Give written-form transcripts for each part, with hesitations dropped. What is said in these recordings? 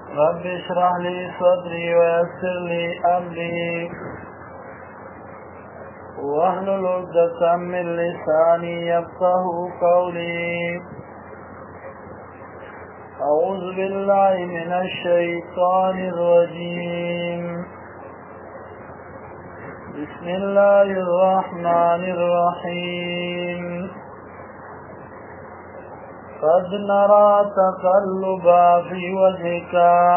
رب اشرح لي صدري ويسر لي أمري واحلل عقدة من لساني يفقه قولي. أعوذ بالله من الشيطان الرجيم. بسم الله الرحمن الرحيم. قد نرى تقلبا في وجهك.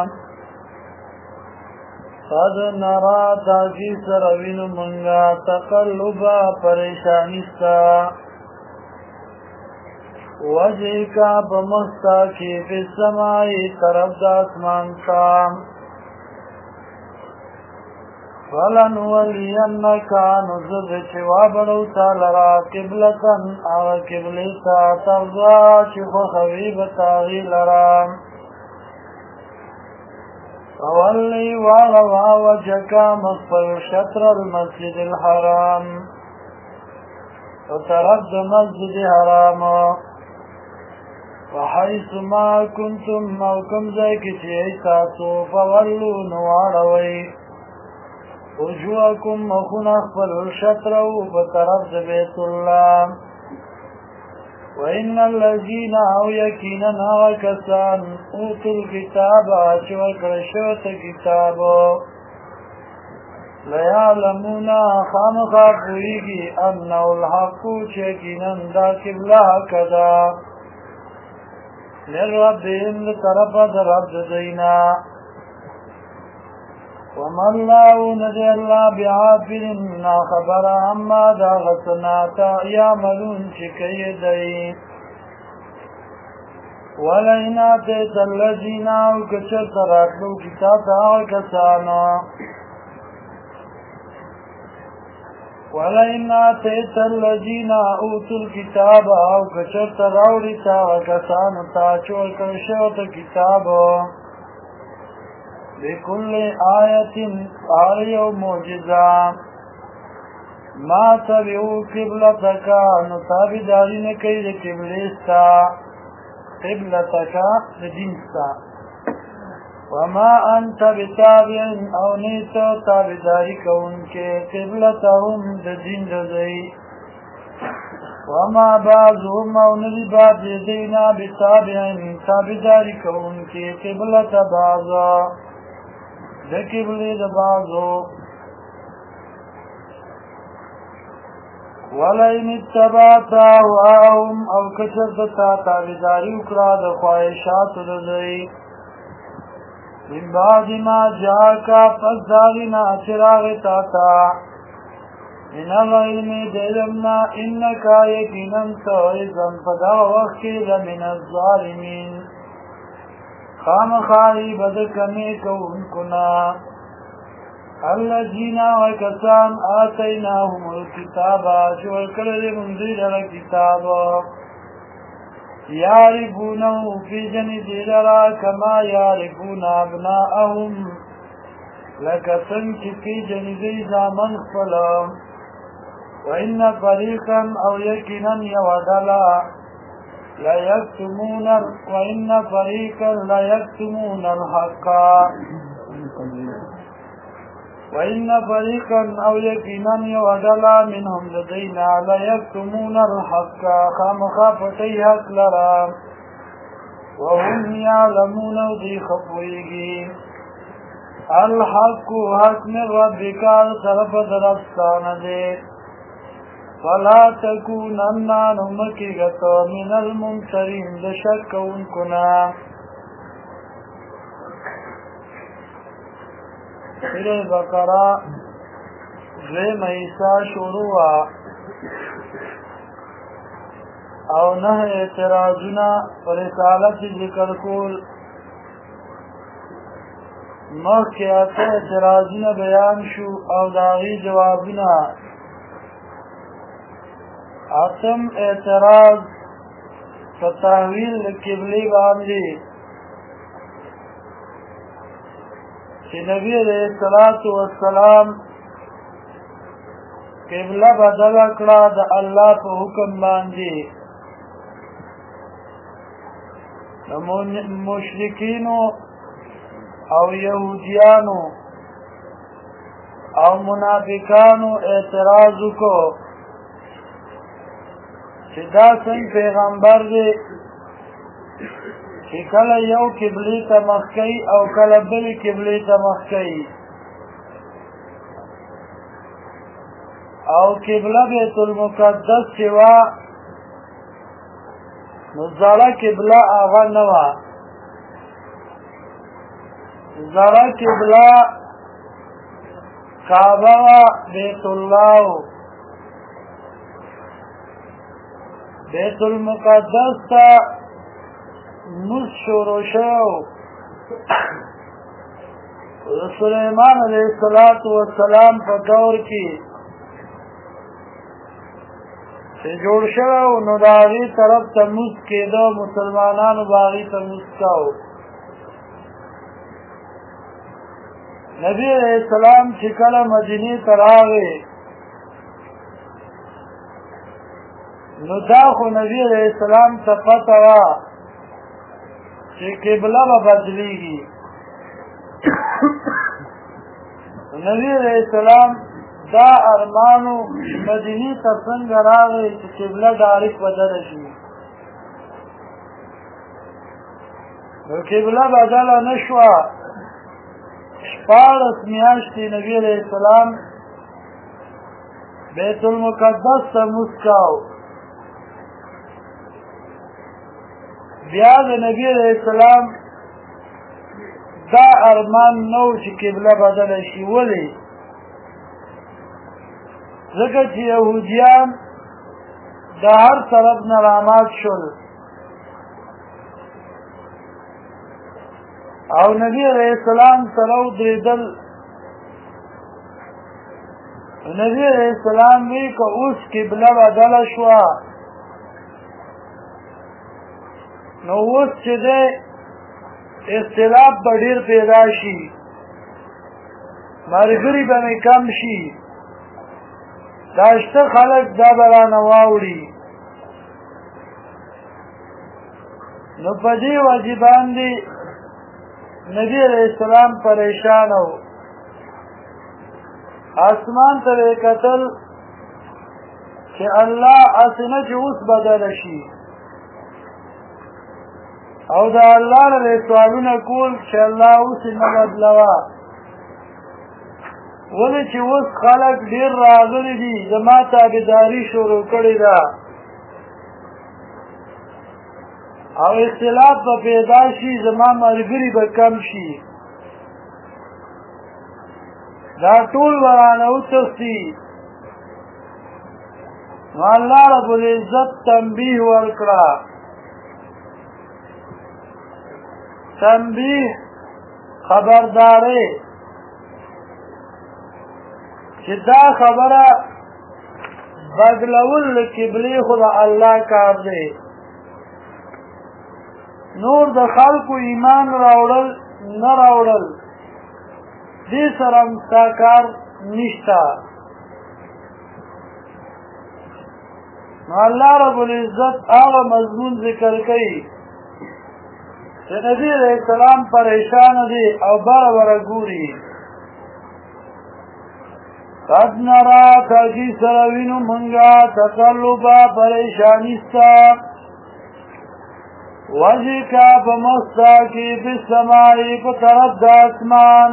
قد نرى تاکی سروین منگا تقلبا پریشانستا وجهکا بمستا کی فی السمائی طرف دا اسمان کا. فلنولینکا نزد چوا بڑوتا لرا قبلتن آغا قبلتا ترضا چخو خویب تاغی لرا. فولی واغوا وجهکا مصفر شطر المسجد الحرام وطرد مسجد حرام. وحيث ما كنتم موكم زيك چیئتاسو فولو نواروی وجوهكم مخون اخفل شطرو بطرف بیت الله. وإن الذين او يكيننا وكسان اوتوا الكتاب وكرشوت كتابو ليعلمون خامخافوئي أنه الحق شكينا دا كبلا كدا للربهم لطرف رب دينا. وما الله ندي الله بعافر نا خبر عما دا غسناتا يعملون شكي دي. ولئن آتيت الذين وكشر تراكلو كتابا وكسانا ولئن آتيت الذين أوتوا الكتاب وكشر تراورتا وكسانا تاچو الكرشوت كتابا بكل آية آية ومعجزة ما تبعوا قبلتك نتابع دارين كيد قبلستا قبلتك لدينستا. وما أنت بتابع أو نيتو تابع دارك انك قبلتهم لدين رزي. وما بعضهم أو نبي بعض يدينا بتابع تابع دارك انك قبلة بعضا لقبل بعضو. ولئن اتبعت اهواءهم او کشرتا تابعداري وکړه د خواهشاتو ددوی من بعد ما جاءك پس داغنا چراغ تاتا من العلم دلمنا انك یقینا تو اذن پدا وقت لمن الظالمین خامخائی بدکمی کون کنا. الذين وكسان آتيناهم الكتاب شوال كرد منزل الكتاب يعرفونه في جنزل كما يعرفون أبناءهم لكسنك في جنزل زامن خلا. وإن فريقا أو يكنا يودلا وإن فريقا لا يكتمون الحق. وإن فريقا أو يكينا يودلا منهم لدينا لا يكتمون الحق خامخافتي حق لرا وهم يعلمون ذي خفوئه. الحق حق من ربك طرف درستان دي. فلا تكونن نمكيغة من الممترين لشك ونكنا. سورة بقرة دویم حصہ شروع او نه اعتراضونه پر رسالت ذکر کول. مخکې اته اعتراضونه بیان شو او د هغې جوابونه. اتم اعتراض په تحویل د قبلې باندې چې نبی علیہ الصلوۃ والسلام قبله بدل کړه د الله په حکم باندې. د مشرکینو او یهودیانو او منافقانو اعتراض وکړو چې دا څنګه پیغمبر دی چې کله یو قبلې ته مخ کوي او کله بلې قبلې ته مخ کوي او قبله بیت المقدس چې وه نو زړه قبله هغه نه وه زړه قبله کعبه وه بیت الله بیت المقدس ته مز شروع شو سلیمان علیہ السلام په دور کې چې جوړ شو نو د هغې طرف ته مز کېده مسلمانانو به هغې ته مز کوو نبی علیہ السلام چې کله مدینې ته راغی نو دا خو نبی علیہ السلام ته پته وه چې قبله به بدلیږي نبی علیہ السلام دا ارمانو مدینې ته څنګه راغی چې قبله ډایرکټ بدله شي نو قبله بدله نه شوه 14 میاشتې نبی علیہ السلام بیت المقدس ته مز کوو بیا د نبی علیہ السلام دا ارمان نو چې قبله بدله شي ولې ځکه چې یهودیان د هر طرف نه رامات شول او نبی علیہ السلام سره ودرېدل نبی علیہ السلام وی که اوس قبله بدله شوه نو اوس چې دی اختلاف به ډېر پیدا شي ملګري به مې کم شي دا شته خلک دا به رانه واوړي نو په دې وجې باندې نبی علیہ السلام پریشان و آسمان ته یې کتل چې الله هسې نه چې اوس بدله شي او دا الله نه سوالونه کول چې الله اوس نه بدلوه ولې چې اوس خلک ډېر راغلي دي زما تابعداري شروع کړې ده او اختلاف به پیدا شي زما ملګري به کم شي دا ټول به رانه وتښتي نو الله رب العزت تنبیه ورکړه تنبیه خبردارې چې دا خبره بدلول له قبلې خو د الله کار دی نور د خلکو ایمان راوړل نه راوړل دې سره هم ستا کار نشته نو الله رب العزت هغه مضمون ذکر کوي چې نبی علیہ السلام پریشان دي او بره بره ګوري قد نرا تاکی سروینو منگا تقلبا پریشانی ستا وجه کا بمستا کی بسمائی پترد دا اسمان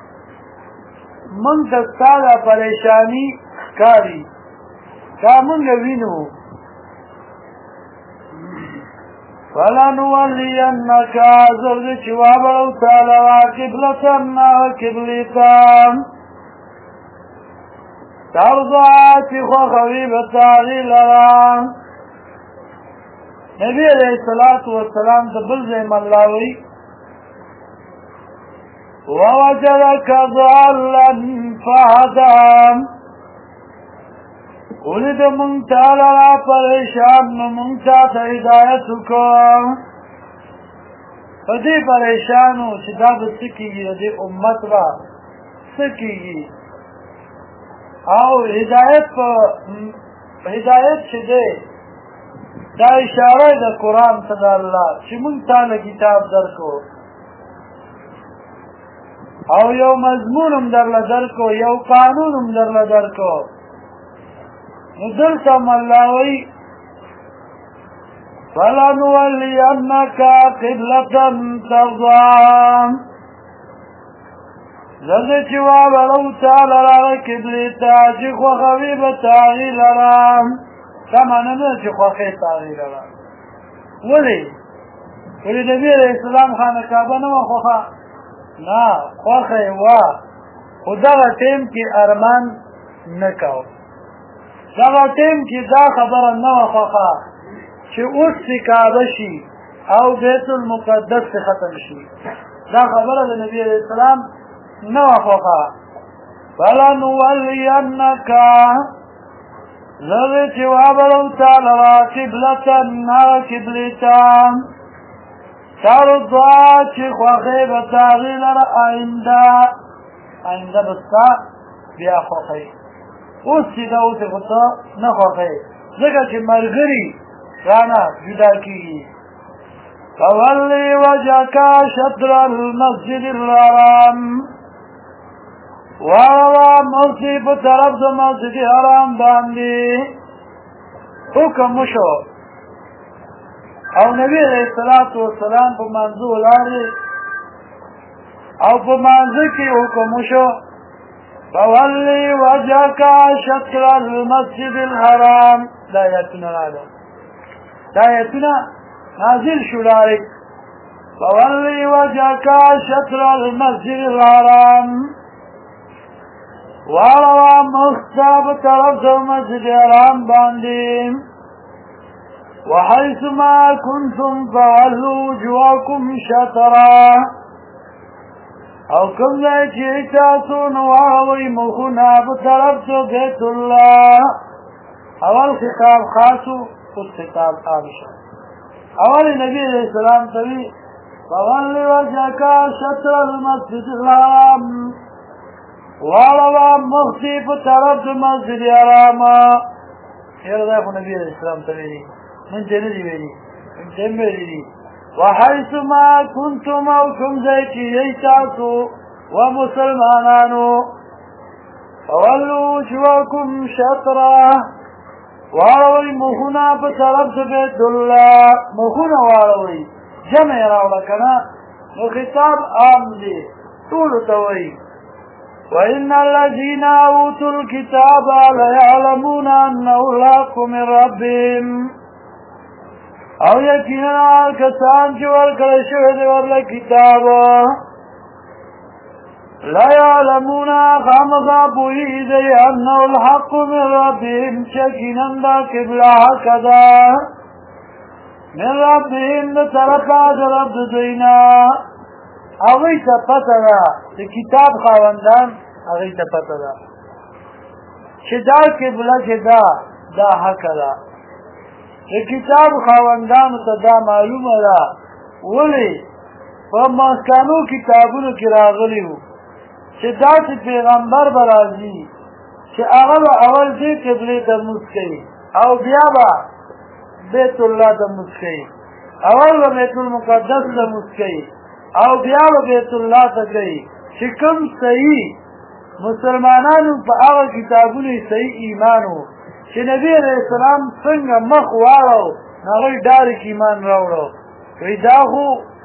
منگ دستا دا پریشانی کاری کا منگ وینو فلنولینک زرد چوابرو تالوا قبلتنا قبلتان ترضا چی خوخوی بتاغی لران نبی علیہ السلام تا بلزم اللہوی ووجدک ضالا فهدام ولد منگتا لرا پریشان منگتا تا ہدایت کن فدی پریشانو چی دا بسکی گی دی امت را سکی گی او هدایت چې دی دا اشاره د قرآن ته د الله چې مونږ تاله کتاب درکو او یو مضمون هم درله درکو یو قانون هم درله درکو نو دلته هم الله وایي فلنولینک قبلة ترضاها زده چې وابرو تا لره قبلې ته چې خوښوي به ته هغې لره دا معنی نه چې خوښې ته هغې لره ولې ولې نبي علیه السلام خانه کعبه نه وه خوښه نه خوښه یې وه خو دغه ټیم کې ارمان نه کو دغه ټیم کې دا خبره نه وه خوښه چې اوس چې کعبه شي او بیت المقدس ته ختم شي دا خبره د نبي علیه السلام نه وه خوښه فلنولینک زه چې وابرو تا لره قبلة هغه قبلې ته ترضا چې خوښې به ته هغې لره آینده به ستا بیا خوښې اوس چې دا اوس یې خو ته نه خوښې ځکه چې ملګري رانه جدا کېږي فولي وجهك شطر المسجد الحرام واړوه مخې په طرف د مسجد حرام باندې حکم وشو او نبی علیه الصلاة والسلام په مانځه ولاړې او په مانځه کې حکم وشو فولي وجهك شطر المسجد الحرام دا آیتونه راغله دا آیتونه نازل شو ډایرکټ فولي وجهك شطر المسجد الحرام واړوه مخ ته په طرف د مسجد حرام باندې وحيث ما كنتم فولوا وجوهكم شطرا او کوم ځای چې تاسو نو واړوئ مخونه په طرف د بیت الله اول خطاب خاصو اوس خطاب عام شو اول نبی علیہ السلام ته وی فولي وجهك شطر المسجد الحرام واړوه مخ دې په طرف د مسجد حرام یاره دا خو نبي علیه السلام ته ویلي من ته نه دي ویلي من ته هم ویلي دي وحیث ما کنتم او کوم ځای چې یئ تاسو ومسلمانانو فولوا وجوهکم شطرا واړوئ مخونه په طرف د بیت الله مخونه واړوئ جمع یې راوړه که نه نو خطاب عام دی ټولو ته وایي وإن الذين أوتوا الكتاب ليعلمون أنه الحق من ربهم او یقینا کسان چې ورکړی شوی دی ورله کتاب ليعلمون خامخا پوهېږي أنه الحق من ربهم چې یقینا دا قبله حق ده من ربهم د طرفه د رب د دوی نه هغوی ته پته ده د کتاب خاوندان هغوی ته پته ده چې دا قبله چې ده دا حقه ده د کتاب خاوندانو ته دا معلومه ده ولې په مخکانو کتابونو کې راغلي وو چې داسې پیغمبر به راځي چې هغه به اول دې قبلې ته لمونځ کوي او بیا به بیت الله ته لمونځ کوي اول به بیت المقدس ته لمونځ کوي او بیا به بیت الله ته کوي چې کوم صحیح مسلمانانو په هغه کتابونو صحیح ایمان و چې نبی علیه السلام څنګه مخ واړو هغوی ډایرک ایمان راوړو وایي دا خو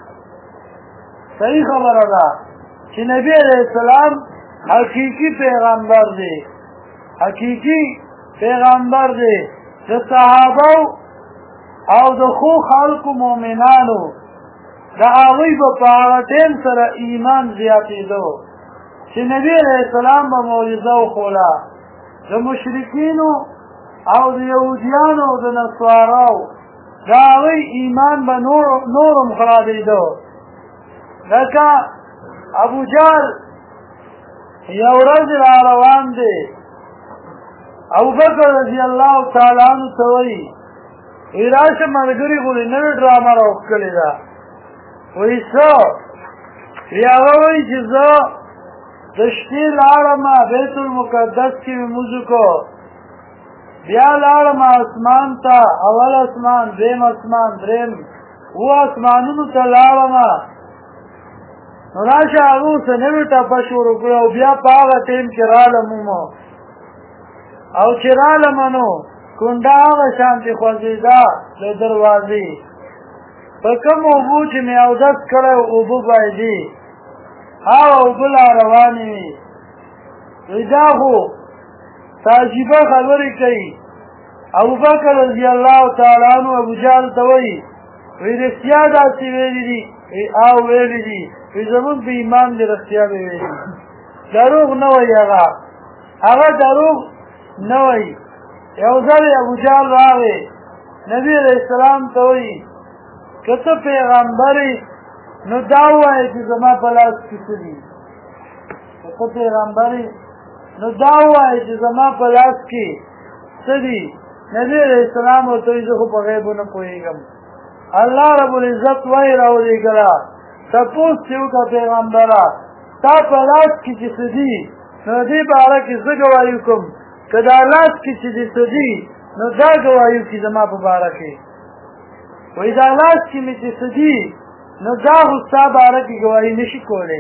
صحیح خبره ده چې نبی علیه السلام حقیقي پیغمبر دی حقیقي پیغمبر دی د صحابو او د خو خلقو مؤمنانو د هغوی به په هغه ټیم سره ایمان زیاتېدو چې نبی علیه السلام به معجزه وښوله د مشرکینو او د یهودیانو او د نصاراو د هغوی ایمان به نورم خرابېده لکه ابوجهل یو ورځ را روان دی ابوبکر رضی الله تعالی عنه ته وایي وایي راشه ملګري غوندې نوې ډرامه راوښکلې ده وایي څه وایي هغه وایي چې زه د شپې لاړم بیت المقدس کې مې لمونځ وکړو بیا لاړم اسمان ته اول اسمان دویم اسمان دریم اوه اسمانونو ته لاړم نو راشه هغه څه نوې ټپه شروع کړه او بیا په هغه ټیم کې رالم او چې رالم نو کونډه هغه شانتې خوځېده د دروازې په کوم اوبو چې مې اودس کړی اوبه بایدي هغه اوبه لا روانې وي وایي دا خو عجیبه خبرې کوي ابوبکر رضی الله تعالی عنہ ابوجهل ته وایي رښتیا داسې ویلي دي او ویلي دي زمونږ په ایمان دې رښتیا به ویلي دروغ نه وایي هغه دروغ نه وایي یو ځل ابوجهل راغی نبي علیه السلام ته وایي که ته پیغمبر نو دا ووایه چې زما په لاس کې څه دي که ته پیغمبر نو دا ووایه چې زما په لاس کې څه دي نبي علیه السلام ورته وایي زه خو په غیبو نه پوهېږم الله رب العزت وایي راولېږله تپوس چې وکړه پیغمبره تا په لاس کې چې څه دي نو دې باره کې زه ګواهي وکړم که دا لاس کې چې دې څه دي نو دا ګواهي وکړي زما په باره کې وایي دا لاس کې مې چې څه دي نو دا خو ستا باره کې ګواهي نشي کولی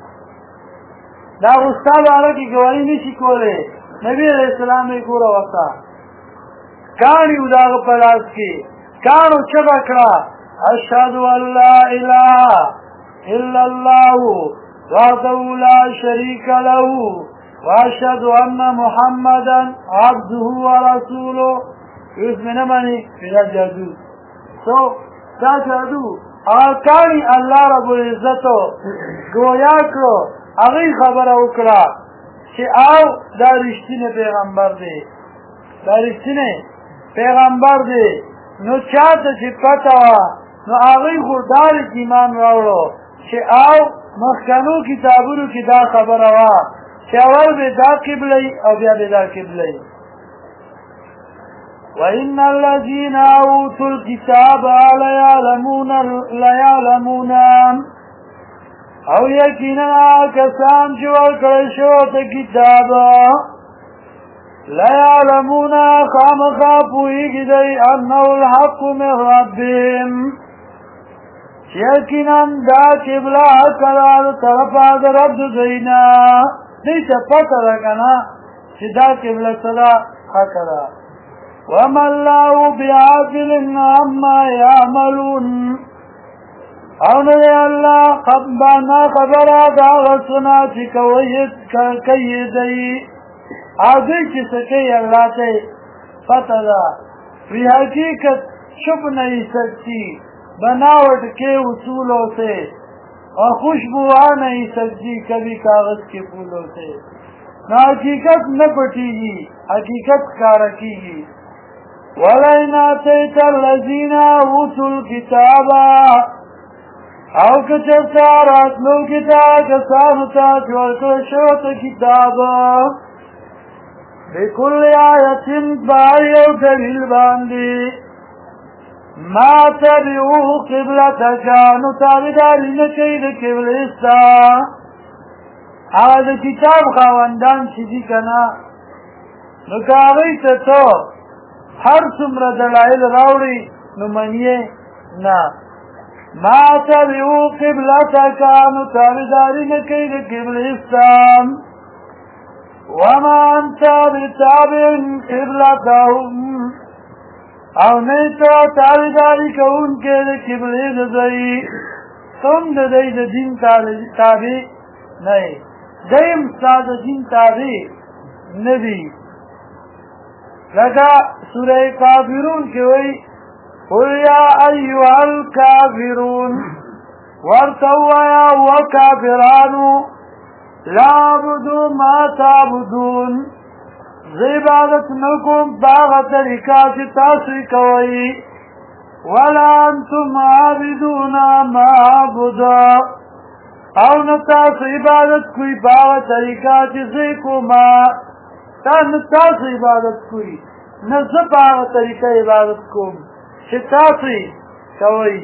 دا خو ستا باره کې ګواهي نشي کولی نبي علیه السلام یې ګوره ورته کاڼي و د هغه په لاس کې کاڼو چغه کړه اشهد ان لا اله الا الله وحده لا شريك له واشهد ان محمدا عبده ورسوله اسمه منی دا جادو سو دا جادو کاڼي الله رب العزت گویا کړو هغه خبره وکړه چې او دا رښتینی پیغمبر دی دا رښتینی پیغمبر دی نو چاته چې پته وه نو هغوی خو دارې ایمان راوړو چې او مخکنو کتابونو کې دا خبره وه چې اول به دا قبله او بیا به دا قبله وإن الذين أوتوا الكتاب ليعلمون او یقینا کسان چې ورکړی شوی ته کتاب ليعلمون خامخا پوهېږي دی انه الحق من ربهم چې یقینا دا قبله حقه ده د طرفه د رب د دوی نه دوی ته پته ده که نه چې دا قبله څه ده حقه ده وما الله بعاقل عما يعملون او نه دی الله نه خبره د هغه څه نه چې کوي دی او دوی چې څه کوي الله ته پته ده فی حقیقت چھپ نہیں سکتی بناوٹ کے اصولوں سے اور خوشبو آ نہیں سکتی کبھی کاغذ کے پھولوں سے نہ حقیقت نہ پٹی گی حقیقت کا رکھی گی وَلَئِنْ آتَيْتَ الَّذِينَ أُوتُوا الْكِتَابَ او کچرتا راتلو کتاب کسانو تا چورکل شوت کتاب بكل آیت بآیو دلیل باندی ما تبعو قبلتک نو تابداری نکی ده قبلستا آده کتاب خواندان چی دی کنا نو کاغی تا هر سمر دلائل راوڑی نو منیه نا ما تبعو قبلتک نو تابداری نکی ده قبلستا وما انت بتابع قبلتهم او نیتو تابداری کون کے ده قبلی ده دی تم ده دی ده دین تابع نئی دیم سا ده دین تابع ندی لکا سورہ کافرون کی وی قل یا ایوہ الکافرون ورطویا وکافرانو لا عبدو ما تعبدون عبادت نکم باغ طریقہ چی تاسوی کوئی ولا انتم عابدون ما عبدا او نتاس عبادت کوئی باغ طریقہ چی زیکو ما تا نتاس عبادت کوئی نزد باغ طریقہ عبادت کم چی تاسوی کوئی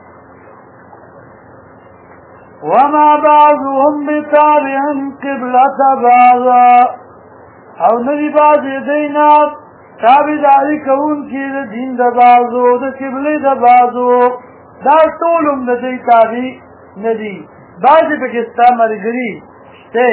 وما بعضهم بتابع قبلة بعضا او ندی بازی دینا تابداری کون کی دا دین دا بازو دا قبل دا بازو دا طولم دا دی تابی ندی بعضې پکې ستا ملګري شته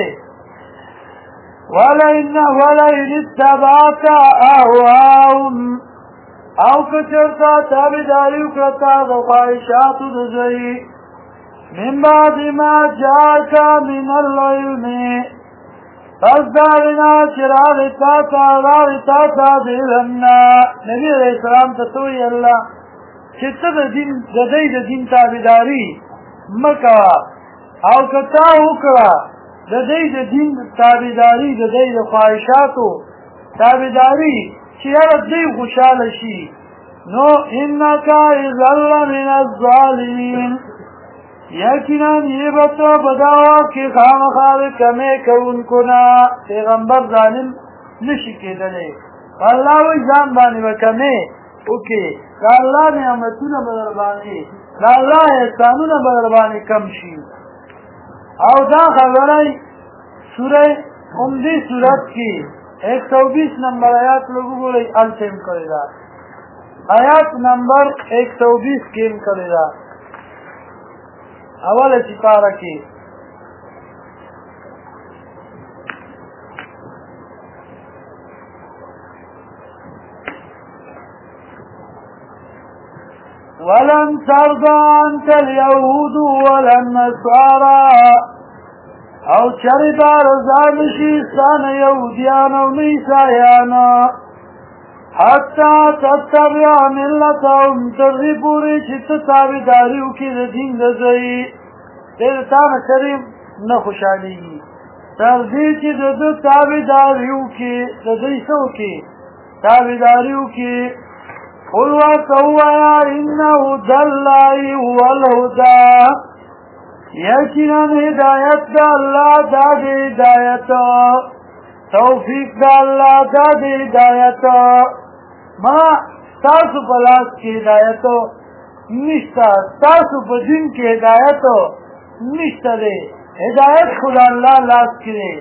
ولئن اتبعت اهواهم او که چېرته تابعداري وکړه تا د خواهشاتو د دوی من بعد ما جاءك من العلم پس داغنا چې راغی تا ته د علم نه نبي علیه السلام ته ته وایي الله چې ته د دوی د دین تابعداري مه کوه او که تا وکړه د دوی د دین تابعداري د دوی د خواهشاتو تابعداري چې یاره دوی خوشحاله شي نو انک اذا لمن الظالمین یقینا یہ بتا بداوا کہ خامخا کمے کوونکو نه پیغمبر ظالم نشي کېدلی الله وی ځان باندې وکمه اوکې دا الله نعمتونه بدر باندې دا الله احسانونه بدر باندې کم شي او دا خبره سوره دې سورت کې 120 نمبر آیات لوګو ګورئ التم کړی دا آیات نمبر 120 کې کړی دا اوله سپاره کې ولن ترضى عنك اليهود ولا النصارى او چرتا رضا نشي ستانه يهوديان او عيسایان حتى تتبع ملتهم ترغي پوری چې ته تابعداري وکړې د دین د دوی ډېر تا نه کریم نه خوشحالېږي تر دې چې د ده تابعداري وکړې د دوی څه وکړې تابعداري وکړې قل ورته ووایه ان هدى الله هو الهدى یقینا هدایت د الله دا د هدایت توفیق د الله دا د هدایت ما تاسو په لاس کې هدایت نشته تاسو په دین کې هدایت نشته دی هدایت خو د الله لاس کې دی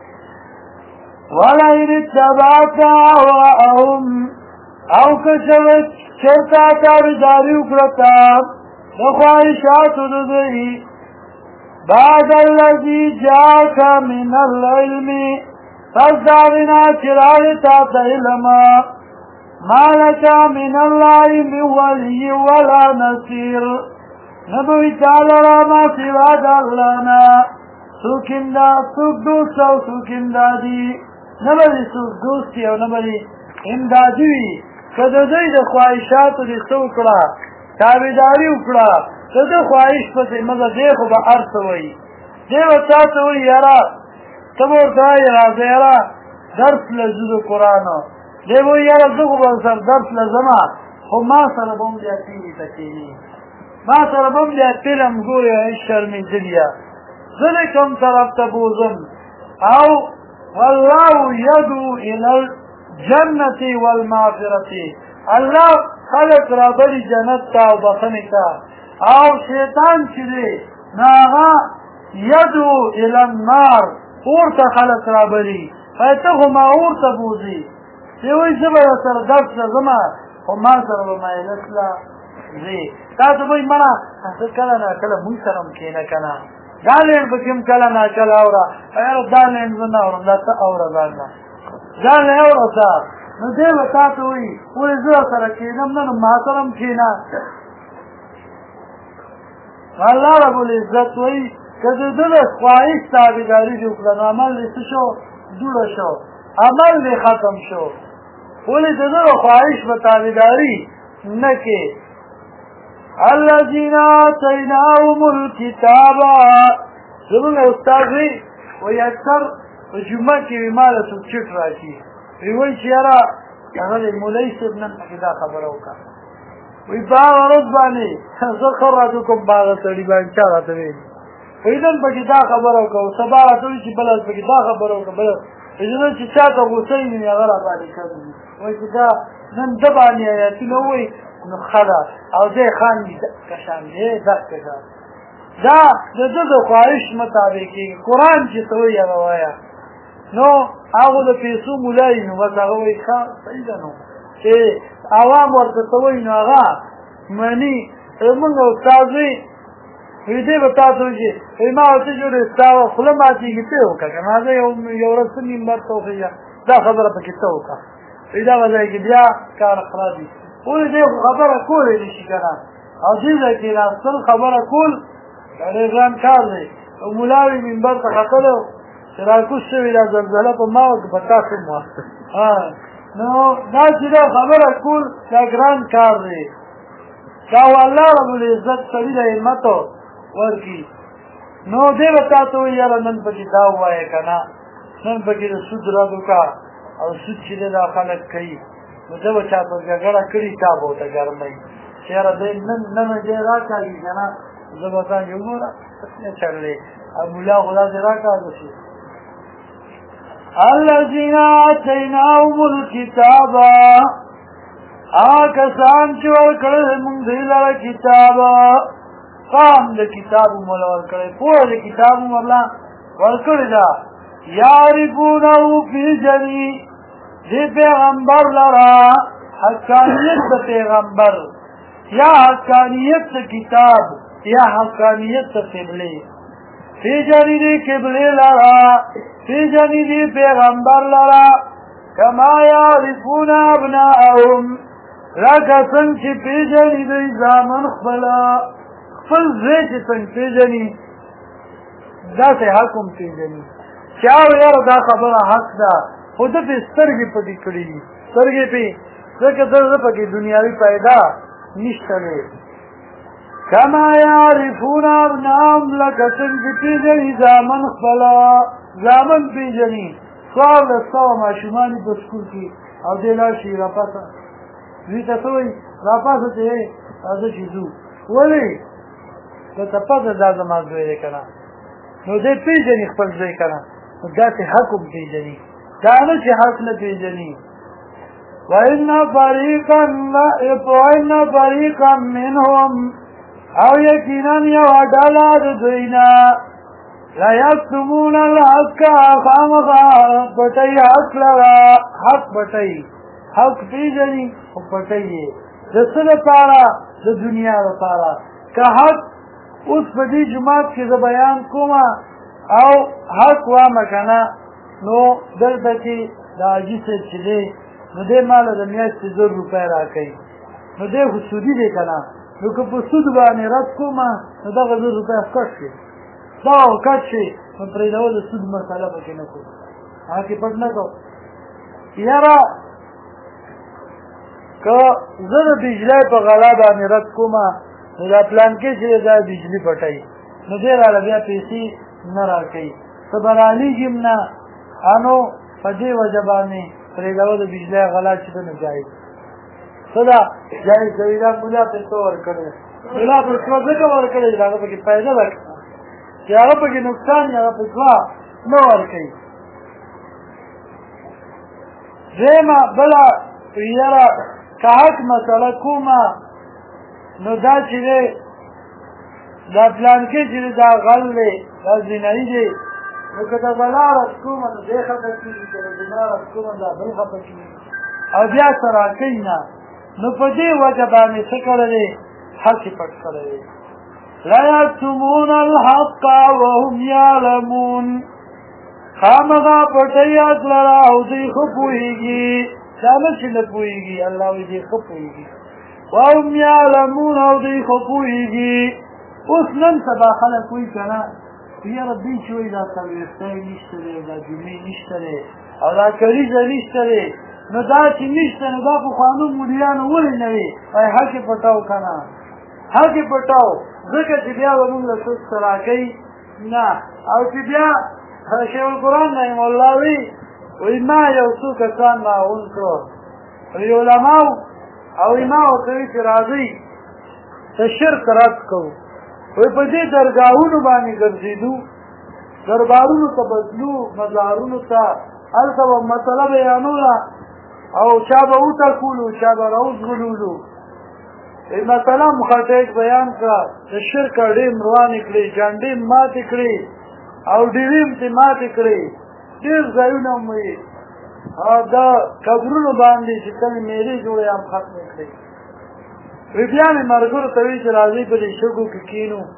ولئن اتبعت اهواءهم او که چېرته تابعداري وکړه تا د خواهشاتو د دوی بعد الذي جاءك من العلم پس داغنا چې راغی تا ته علم ما لك من الله من ولي ولا نصير نبوي تعالی را ما سوا د الله نه څوک دوست او څوک امدادي نه به څوک دوستي او نه به امدادي وي که د دوی د خواهشاتو دې څه وکړه تابعداري وکړه د ده خواهش پسې مګر دی خو به هر څه وایي دی به تا ته وایي یاره ته به ورته وایې راځه یاره درس له ځو د قرآن دی به وایي یاره زه خو به سر درس له ځمه خو ما سره به هم بیا تیرې ته کښېني ما سره به هم بیا فلم ګورې هېڅ شرمېدليه زه د کوم طرف ته بوځم او والله یدعو الی الجنة والمغفرة الله خلق رابلی جنت تا او بخنی تا او شیطان چې دی نو هغه یدعو الی النار اور ته خلق رابلی ته خو ما اور ته بوځي چې وایي زه به سره درس له ځمه خو ما سره به مجلس له ځې تاسو وایي مړه زه کله نه کله مونږ سره هم کښېنه که نه دا لینډ پکې هم کله نه کله اوره یاره دا لینډ زه نه اورم دا ته اوره ځان نه ځان نه اوره ته نو دی به تا ته وایي وایي زه سره کښېنم نه نو ما سره هم کښېنه الله رب العزت وایي که د ده د خواهش تابعداري دې وکړه نو عمل دې څه شو دوړه شو عمل دې ختم شو ولې د ده د خواهش به تابعداري نه کې الذین آتیناهم الکتاب زمونږ استاد وایي اکثر په جمعه کې وي ما له څوک چټ راشي وایي چې یاره هغه دی مولوي صاحب نن پکې دا خبره وکړه وایي په هغه ورځ باندې زه ښه راته کوم په هغه سړي باندې چا راته ویلي وایي نن پکې دا خبره وکړه سبا راته وایي چې بله پکې دا خبره وکړه بله وایي نن چې چا ته غوسه وي نو هغه را باندې کوي وایي چې دا نن ده باندې ایتونه وایي نو ښه ده او دی خاندي دقه شان دی دقه شان دا د ده د خواهش مطابق کېږي قرآن چې ته وایي هغه وایه نو هغه د پیسو مولایي نو بس هغه وایي ښه صحیح ده نو چې عوام ورته ته وایي نو هغه مني زمونږ استاد وایي وی دې به تاسو چې ما ورته جوړې ستا خوله ماتېږي ته یې وکړه که نه زه یو ورځ څه منبر ته وخېږه دا خبره پکې ته وکړه وی دغه ځای کې بیا کار خراب وي ولې دې خبره کولی نه شي که نه او دې ځای کې راستل خبره کول دا ډېر ګران کار دی او ملا وي منبر ته ختلی چې راکوز شوې دا زلزله په ما وه که په تاسو هم وه نو دا چې دا خبره کول دا ګران کار دی دا و الله رب العزت سړي له همت ورکړي نو دی به تا ته وایي یاره نن پکې دا ووایه که نه نن پکې د سود رد وکړه او سود چې دی دا خلک کوي نو ده به چا په جګړه کړي تا به ورته ګرموي چې یاره دی نن دی راکاږي که نه زه به تا وګوره څه چل دی او ملا خو داسې راکاږه شي الذین آتیناهم الکتاب کسان چې ورکړی موږ دوی لره کتاب فهم د کتاب مو له ورکړی پوهه د کتاب مو الله ورکړې ده یعرفونه پېژني دې پیغمبر لره حقانیت د پیغمبر یا حقانیت د کتاب یا حقانیت د قبلې پېژني دې قبلې لره پېژني دې پیغمبر لره کما یعرفون ابناءهم لکه څنګه چې پېژني دوی زامن خپل زوی چې څنګه پېژني داسې حق هم پېژني چې یاره دا خبره حق ده خو ده پې سترګې پټې کړي دي سترګې پې ځکه زه پکې دنیاوي پیدا نشته دی کما یعرفون ابناءهم لکه څنګه چې پېژني زامن خپله زامن پېژني څوارلس سوه ماشومان دي په سکول کې او دې لاړ شي راپاسه دوی ته څه وایي راپاسه چې راځه چې ځو ولې درته پته دا زما زوی دی که نه نو دی پېژني خپل زوی که نه نو داسې حق هم پېژني دا نه چې حق نه پېژني وإن فريقا منهم او یقینا یو ډله د دوی نه لیکتمون الحق خامخا پټوي حق لره حق پټوي حق پېژني خو پټوي یې د څه لپاره د دنیا لپاره که حق اوس په دې جومات کې زه بیان کوم او حق وامه که نه نو دلته کې د حاجي صاحب چې دی نو دی ماله د میاشتې 1000 روپۍ راکوي نو دی خو سودي دی که نه نو که په سود باندې رد کوم نو دغه 1000 روپۍ کټ شي دغه کټ شي نو پرېږدول د سود مسله پکې نه کوو هغه کې پټ نه کوو یاره که زه د بجلی په غلا باندې رد کوم نو دا پلانکې چې دا بجلی پټوي نو دی راله بیا پیسې نه راکوي ته به رالیږي هم نه نو په دې وجه باندې پرېږدول د بجلی غلا چې ده نه جایز څه ده جایز کوي دا ملا پیسو ورکړی ملا پیسو ځکه ورکړی چې هغه پکې فایده ده چې هغه پکې نقصان یې هغه پیسو نه ورکوي دویمه بله یاره که حق مسله کومه نو دا چې دی دا پلانکې چې دی دا غل دی دا زینایي دی نو که د غلا رد کومه نو دی خفه کېږي که د زنا رد کومه دا بل خفه کېږي او بیا څه راکوي نه نو په دې وجه باندې څه کړی دی حق یې پټ کړی دی لیکتمون الحق وهم یعلمون خامخا پټوي حق لره او دوی ښه پوهېږي دا نه چې نه پوهېږي الله وایي دوی ښه پوهېږي وهم یعلمون او دوی ښه پوهېږي اوس نن سبا خلک وایي که نه یاره دوی چې وایي دا څلوېښتۍ نشته دی دا جمعې نشته دی او دا کلیزه نشته دی نو دا چې نشته نو دا پخوانو مریانو ولې نه وي وایي حق یې پټاو که نه حق یې پټاو ځکه چې بیا به موږ له څوک څه راکوي نه او چې بیا شیخ القرآن رحم الله وایي ما یو څو کسان راغونډ کړو وایي علماو او ما ورته وایي چې راځئ ته شرک رد کوو وایي په دې درګاهونو باندې ګرځېدو دربارونو ته بتلو مزارونو ته هلته به مسله بیانوله او چا به وټکولو چا به راوځغلولو مثلا مخاطب بیان کړه د شرک اډې روانې کړې جانډې ماتې کړې او ډیوې م ترې ماتې کړې ډېر ځایونه هم وایي دا قبرونو باندې چې کومې میلې جوړې هم ختمې کړې وی بیا مې ملګرو ته وایي چې راځئ په دې شګو کې کښېنو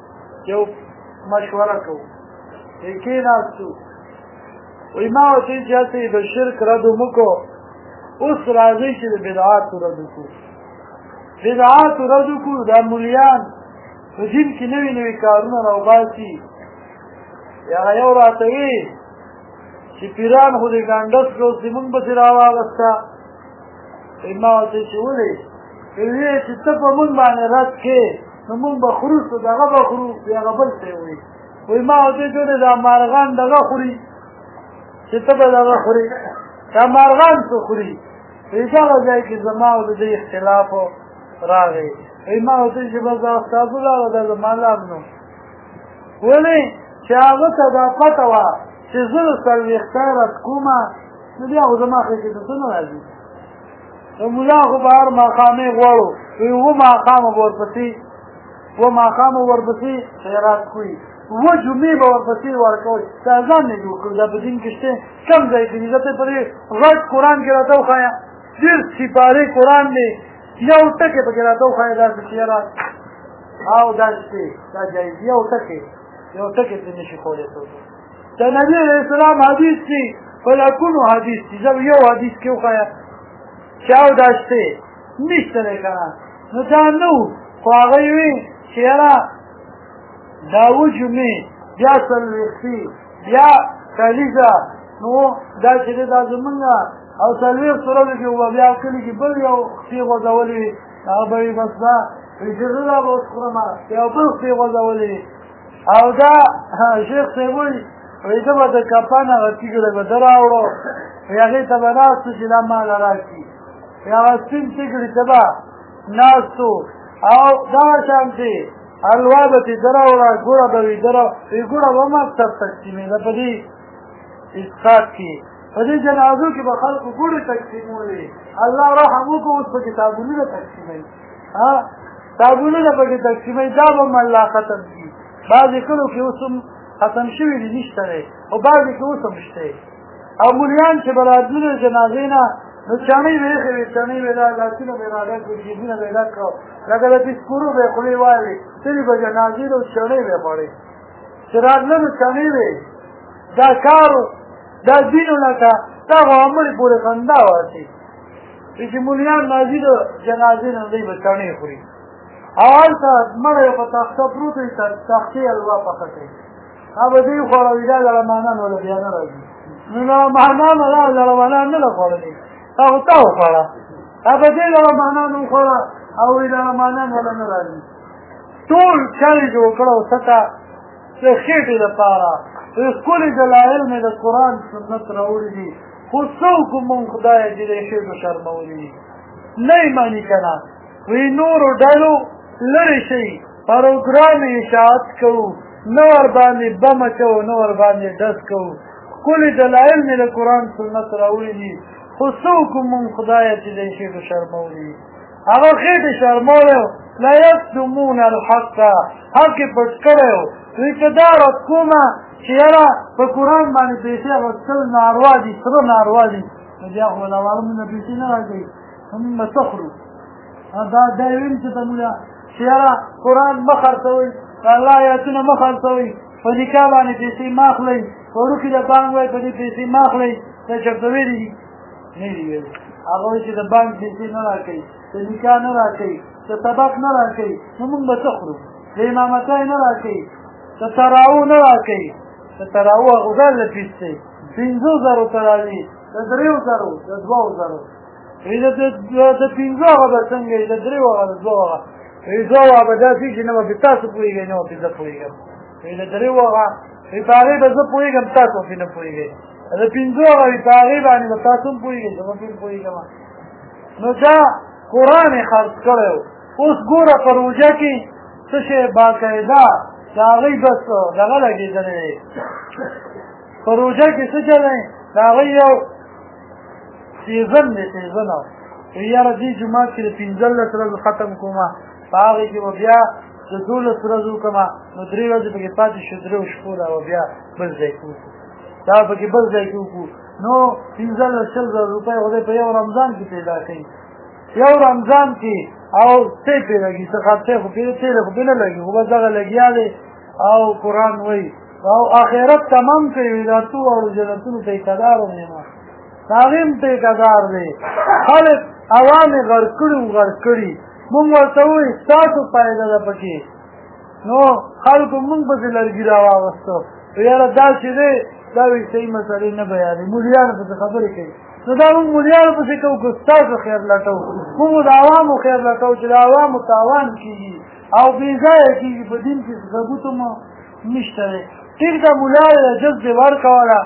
یو مشوره کوو کېناستو وایي ما ورته ویل چې هسې د شرک رد مو کو اوس راځئ چې د بدعاتو رد وکړو بدعاتو رد وکړو دا مولیان په دین کې نوي نوي کارونه راوباسي هغه یو راته وي چې پیران خو د ګانډس کړو زمونږ پسې راواغسته ما ورته چې ولې ویې چې ته په مونږ باندې رد کې نو مونږ به خورو څه دغه به خورو هغه بل څه یې وایي وایي ما ورته ویل دا مارغان دغه خوري چې ته به دغه خوري دا مارغان څه خوري وایي دغه ځای کې زما او د دې اختلاف راغی وایي ما ورته چې بس دا استادو راغله دا زما لام نو ولې چې هغه ته دا پته وه چې زه د څلوېښت رد کومه نو بیا خو زما خېټې ته څه نه راځي د ملا خو به هر ماښامې غواړو وایي اووه ماښامه به ورپسې خیرات کوي اووه جمعې به ورپسې ورکوئ دا ځان نه جوړ کړو دا په دین کې شته کم ځای کې دي زه ته په دې غټ قرآن کې راته وښایه ډېر سپارې قرآن دی یو ټکې پکې راته وښایه داسې چې یاره او دا شته دا جایز یو ټکې پرې نه شي کولی څوک د نبي علیه السلام حدیث دی په لکونو حدیث دی زه یو حدیث کې وښایه چې او دا شته نشته دی که نه نو دا نه و خو هغه یې وي چې یاره دا اووه جمعې بیا څلوېښتې بیا کلیزه نو دا چې دی دا زمونږ او څلوېښت ورځو کې به بیا کلي کې بل یو خپې غځولې وي هغه به وي بس دا وایي چې زه دا به اوس خورمه یو بل خپې غځولې وي او دا شیخ صاحب وایي وایي زه به د کپن هغه تیږله به ده راوړو وایي هغې ته به ناستو چې دا ماله راشي وایي هغه سپین تیږلې ته به ناستو او دغه شانتې حلوا به ترې ده راوړه ګوړه به وي ده وایي ګوړه به هم اکثر تقسیمېده په دې اسقاط کې په دې جنازو کې به خلکو ګوړې تقسیمولې الله رحم وکړو اوس پکې صابونونه تقسیموي صابونونه پکې تقسیموي دا به هم الله ختم کړي بعضې کلو کې اوس هم ختم شوي دي نشته دی خو بعضې کې اوس هم شته او مولیان چې به راتللو د جنازې نه نو چڼۍ به یې ایښې وې چڼۍ به دا لاسونه به یې راډک کړو جیبونه به یې ډک کړو لکه د پیسکورو به یې خولې والې تلې به جنازې ته چڼۍ به یې خوړې چې راتله نو چڼۍ به دا کارو دا دینو لکه دا خو عمرې پورې خندا واچي چې مولیان راځي د جنازې نه دوی به چڼۍ خوري او هلته مړی په تخته پروت وي تختې حلوا پخه کوي هغه به دوی خوړوي دا لړمانان وله بیا نه راځي نو لړمانان لړمانان نه له خوړلې هغه تا وخوړه هغه به دې لړمانان وخوړه او وایي لړمانان وله نه راځي ټول چل جوړ کړه څه د خېټې لپاره ښکلې دلایل مې د قرآن سنت راوړي دي خو څوک مونږ خدایه چې د خېټو شرمولي دي نه یې مني که نه وایي نورو ډلو لرې شئ پروګرام یې اشاعت کوو نه ورباندې بمه کوو نه ورباندې ډز کوو ښکلې دلایل مې د قرآن سنت راوړي دي خو څوک مونږ خدایه چې د خېټو شرمولي دي هغه خېټې شرمولی لا یکتمون الحق حق یې پټ کړی و وایي که دا رد کومه چې یاره په قرآن باندې پیسې اخیستل ناروا دي سره ناروا دي نو بیا خو له معلومونه پیسې نه راکوي موږ به څه خورو دا یې ویم چې ته مولا چې یاره قرآن مه خرڅوئ د الله آیاتونه مه خرڅوئ په نکاح باندې پیسې مه اخلئ په وړوکي د بانک وایي په دې پیسې مه اخلئ دا چېرته ویلي دي نه دي ویلي هغه وایي چې د بانک پیسې نه راکوي د نکاح نه راکوي د طبق نه راکوي نو موږ به څه خورو د امامتۍ نه راکوي د تراو نه راکوي د تراو هغه ځان له پیس دی 5,000 ته راځي د 3,000 د 2,000 د 5 هغه به څنګه وي د 3 هغه د 2 هغه وایي 2 هغه به داسې چې نه به پرې تاسو پوهېږئ نه به پرې زه پوهېږم وایي د 3 هغه وایي په هغې به زه پوهېږم تاسو پرې نه پوهېږئ د 5 هغه وایي په هغې باندې به تاسو هم پوهېږئ زه به پرې پوهېږم نو دا قرآن یې خرڅ کړی و اوس ګوره په روژه کې څه شی باقاعده د هغوی بس دغه لګېدلی دی په روژه کې څه شی دی د هغوی یو سیزن دی سیزنه یاره دې جومات کې د 15 ورځو ختم کومه په هغې کې به بیا د 12 ورځو وکړمه نو 3 ورځې پکې پاتې شو 3 شپو ده به بیا بل ځای کې وکړو دا پکې بل ځای کې وکړو نو 15,000 روپۍ خدای په یو رمضان کې پیدا کوي یو رمضان کې او څه پرې لګي څه خرڅې خو پرې تېل خو پرې نه لګي خو بس دغه لګیا دی او قرآن وی او آخرت تمام کوي دا تو او جنتونو ټیکدار نه تعلیم ټیکدار دی خلک عوام غرکړي مونږ ورته وایي ستاسو فایده ده پکې نو خلکو مونږ پسې لرګي راواغستو یاره دا چې دی دا وایي صحیح مسلې نه بیانوي مولیانو پسې خبرې کوي نو دا مونږ مولیانو پسې کوو که ستاسو خیر لټو مونږ د عوامو خیر لټو چې د عوامو تاوان کېږي او بېځایه کېږي په دین کې ثبوت هم نشته دی ټیک ده ملا یې جذبې ورکوله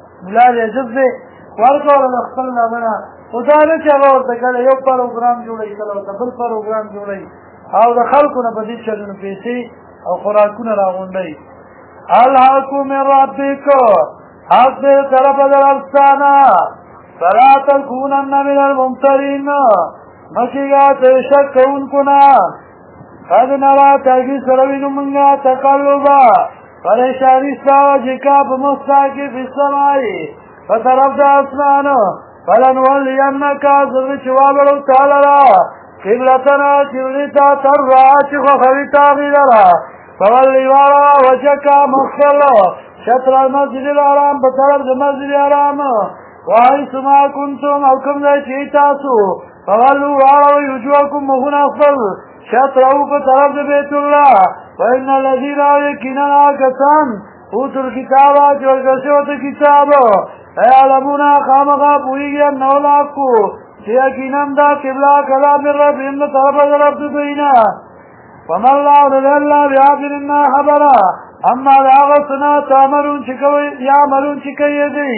د خپل نامه خو دا نه چې هغه ورته کله یو پروګرام جوړوي کله ورته بل پروګرام جوړوي او د خلکو نه په دې چلونو پیسې او خوراکونه راغونډوي الحق من ربک حق دې طرفه د رب ستانه فلا تکونن من الممترین مکیږه ته شک کوونکو نه قد نرا تاگی سروینو منگا تقلبا پریشانی ستا جکا بمستا کی فی السمائی فطرف دا اسمانو فلنولینکا ذر چوابلو تالرا قبلتنا قبلتا ترعا چخو خویتا غیلرا فولی وارا وجکا مخصلو شطر المسجد الحرام بطرف دا مسجد الحرام وحیث ما کنتم حکم دا چیتاسو فولو وارا ویجوکم مخون اخفل شطرو په طرف د بیت الله وان الذين يكننا كسان اوتل کتابا چې ورکړو ته کتاب علمونا خامغا پویږي نو لاکو چې یقینا دا قبله کلام رب ان طرف د رب دوینا فما الله الا بعافرنا خبره اما لاغسنا تامرون چې کوي یا مرون چې کوي دی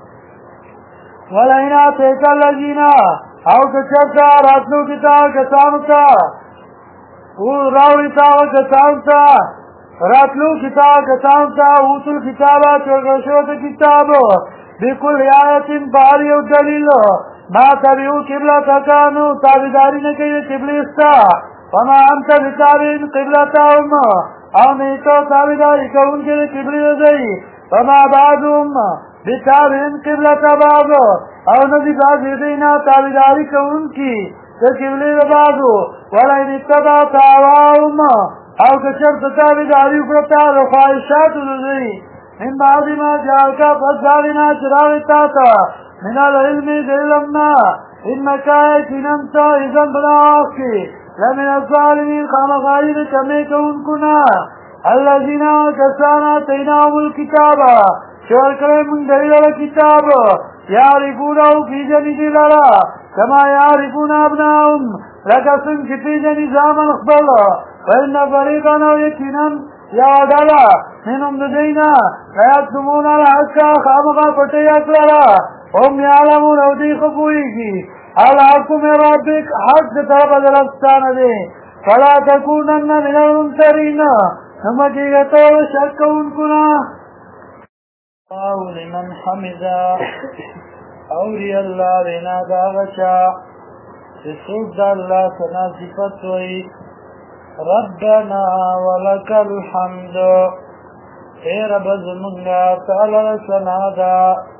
ولاینا ته الذين او کچتا راتلو کتاب کسانو ته راوی تاو کتابتا راتلو کتابتا اوتل کتابا چورگشو تا کتابو بکل آیتین باریو دلیلو ما تبیو قبلتکانو تابداری نکی قبلیستا فما انت بتابین قبلتاهم او نیتو تابداری کون کے قبلی دی فما بعدهم بتابین قبلت بعضو او ندی بعض دینا تابداری کون کی تکبلی بازو ولین اتبعت اهواهم او کچرت تابعداري وکړه د خواهشاتو دوی من بعد ما جاءك فزارنا چراغ تاتا من العلم علمنا انك انت اذا بلاغي لمن الظالمين خامخائن کمی کونکنا الذين كسانا تيناهم الكتاب شور کرے من دلیل کتاب یعرفونه فی جنی لرا كما يعرفون ابناهم لكسن كتيجا نظاما اخبرا فإن فريقا يكينا يا دالا منهم دجينا فيكتمون الحق خامقا فتيات لرا هم يعلمون ودي خبوئي الحق من ربك حق طرف الرستان دي فلا تكونن من الممترين ثم جيغتوا شكون كنا الله لمن حمدا اوری اللہ رینا داغچا سسوک دا اللہ سنا صفت وی ربنا ولک الحمد اے رب زمنگا تعالی سنا دا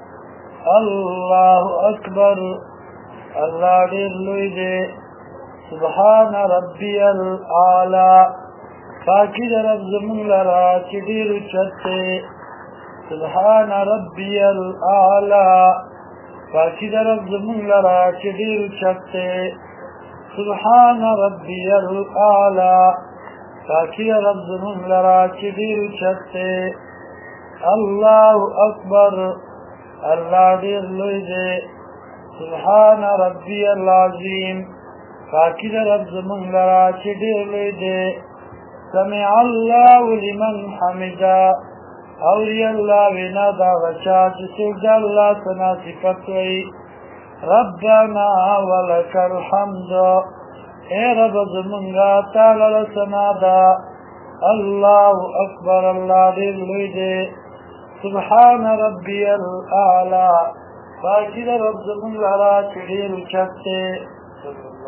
اللہ اکبر اللہ دیر لوی دے سبحان ربی العالی پاکی دا رب زمنگ لرا چی دیر چتے سبحان ربی العالی پاکی در رب زمون لرا چی دیر چکتے سبحان ربی العالی پاکی در رب زمون لرا چی دیر چکتے اللہ اکبر اللہ دیر لوی دے سبحان ربی العظیم پاکی در رب زمون لرا چی دیر لوی دے سمع اللہ لمن حمدا اوری اللہ وینا دا غچا چسوک دا اللہ سنا صفت وی ربنا ولک الحمد اے رب زمنگا تعالی سنا دا اللہ اکبر اللہ دیر لوی دے سبحان ربی الاعلی باقی دا رب زمنگ لرا چڑیر چکتے